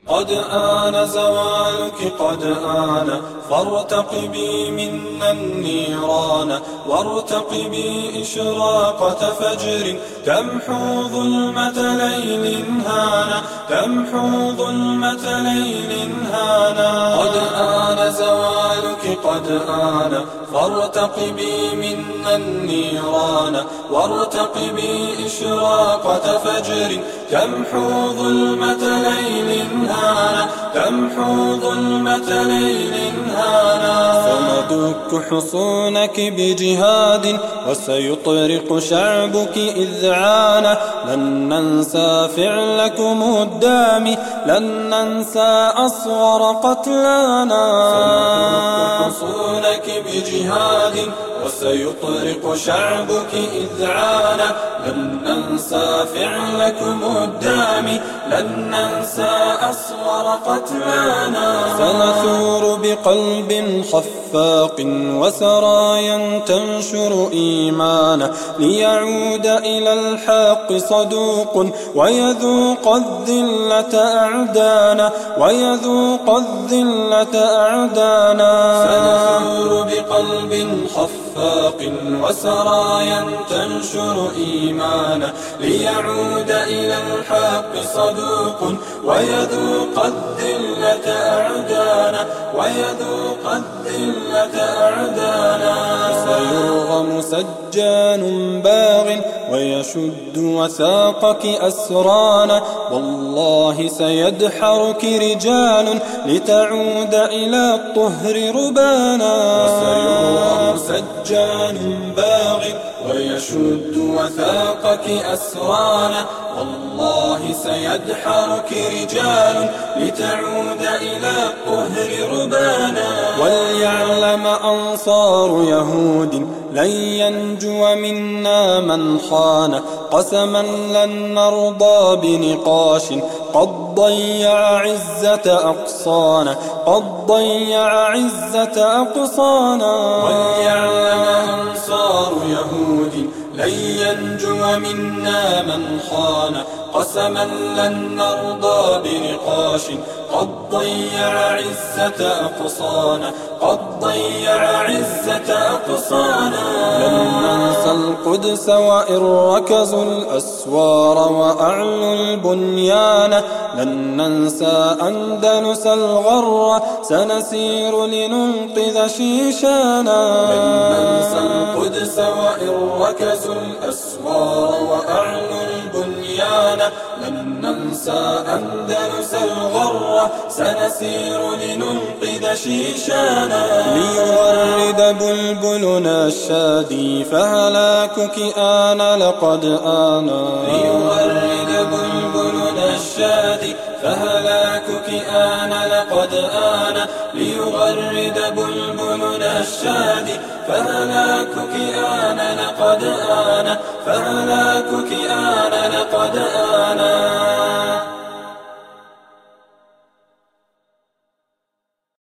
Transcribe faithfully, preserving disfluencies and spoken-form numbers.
قد آن زوالك قد آن فارتقبي منا النيران وارتقبي إشراقة فجر تمحو ظلمة ليل هانا تمحو ظلمة ليل هانا قد آن زوالك قد آن فارتقبي منا النيران وارتقبي إشراقة فجر تمحو ظلمة ليل هانا تمحو ظلمة ليل هانا سندك حصونك بجهاد وسيطرق شعبك إذعانا لن ننسى فعلكم الدامي لن ننسى أصغر قتلانا سندك حصونك بجهاد وسيطرق شعبك إذعانا لن ننسى فعلكم الدامي لن ننسى أصغر قتلانا سنثور بقلب خفاق وسرايا تنشر إيمانا ليعود إلى الحق صدوق ويذوق الذلة أعدانا ويذوق الذلة أعدانا سنثور بقلب خفاق وسرايا تنشر إيمانا ليعود إلى الحق صدوق ويذوق الذلة أعدانا ويذوق الذلة أعدانا سيرغم سجان باغ ويشد وثاقك أسرانا والله سيدحرك رجال لتعود إلى الطهر ربانا وسيرغم سجان باغ ويشد وثاقك أسرانا والله سيدحرك رجال لتعود إلى الطهر ربانا وليعلم أنصار يهود لن ينجو منا من خان قسما لن نرضى بنقاش قد ضيع عزة أقصانا قد ضيع عزة أقصانا وليعلم أنصار يهود لن ينجو منا من خان قسما لن نرضى بنقاش قد ضيع عزة أقصانا قد ضيع عزة أقصانا لن ننسى القدس وإن ركزوا الأسوار وأعلوا البنيان لن ننسى أندلس الغر سنسير لننقذ شيشانا لن ننسى القدس وإن ركزوا الأسوار وأعلوا البنيان لن ننسى أندلس الغر سنسير لننقذ شيشانا ليغرد بلبلنا الشادي فهلاكك آن لقد آنا ليغرد بلبلنا الشادي فهلاكك آن لقد آن ليغرد بلبلنا الشادي فهلاكك آن لقد آن فهلاكك آن لقد آن